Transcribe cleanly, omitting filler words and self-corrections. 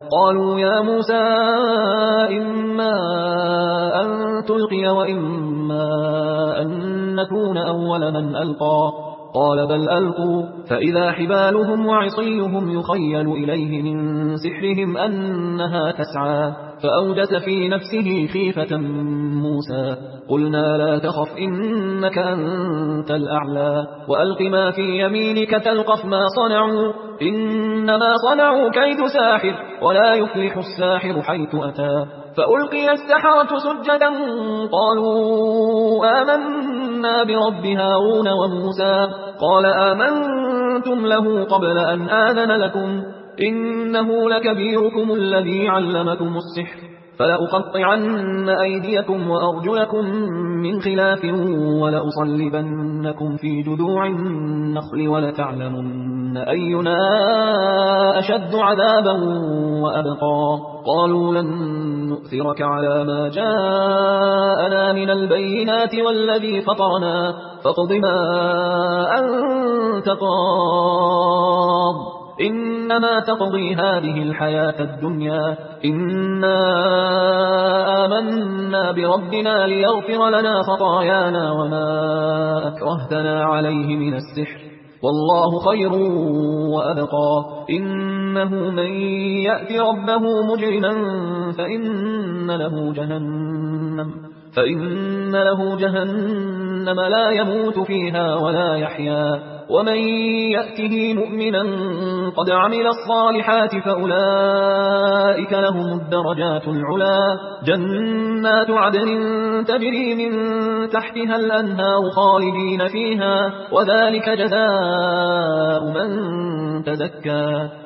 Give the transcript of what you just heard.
قالوا يا موسى إما أن تلقي وإما أن نكون أول من ألقى قال بل ألقوا فإذا حبالهم وعصيهم يخيل إليه من سحرهم أنها تسعى فأوجس في نفسه خيفة موسى قلنا لا تخف إنك أنت الأعلى وألق ما في يمينك تلقف ما صنعوا إنما صنعوا كيد ساحر ولا يفلح الساحر حيث أتى فألقي السحرة سجدا قالوا آمنا برب هارون وموسى قال آمنتم له قبل أن آذن لكم إنه لكبيركم الذي علمكم السحر فلأقطعن أيديكم وأرجلكم من خلاف ولأصلبنكم في جذوع النخل ولتعلمن أينا أشد عذابا وأبقى قالوا لن نؤثرك على ما جاءنا من البينات والذي فطرنا فاقض ما أنت قاض إنما تقضي هذه الحياة الدنيا إنا آمنا بربنا ليغفر لنا خطايانا وما أكرهتنا عليه من السحر والله خير وأبقى إنه من يأتي ربه مجرما فإن له جهنم لا يموت فيها ولا يحيا ومن يأته مؤمنا قد عمل الصالحات فأولئك لهم الدرجات العلا جنات عدن تجري من تحتها الأنهار خالدين فيها وذلك جزاء من تزكى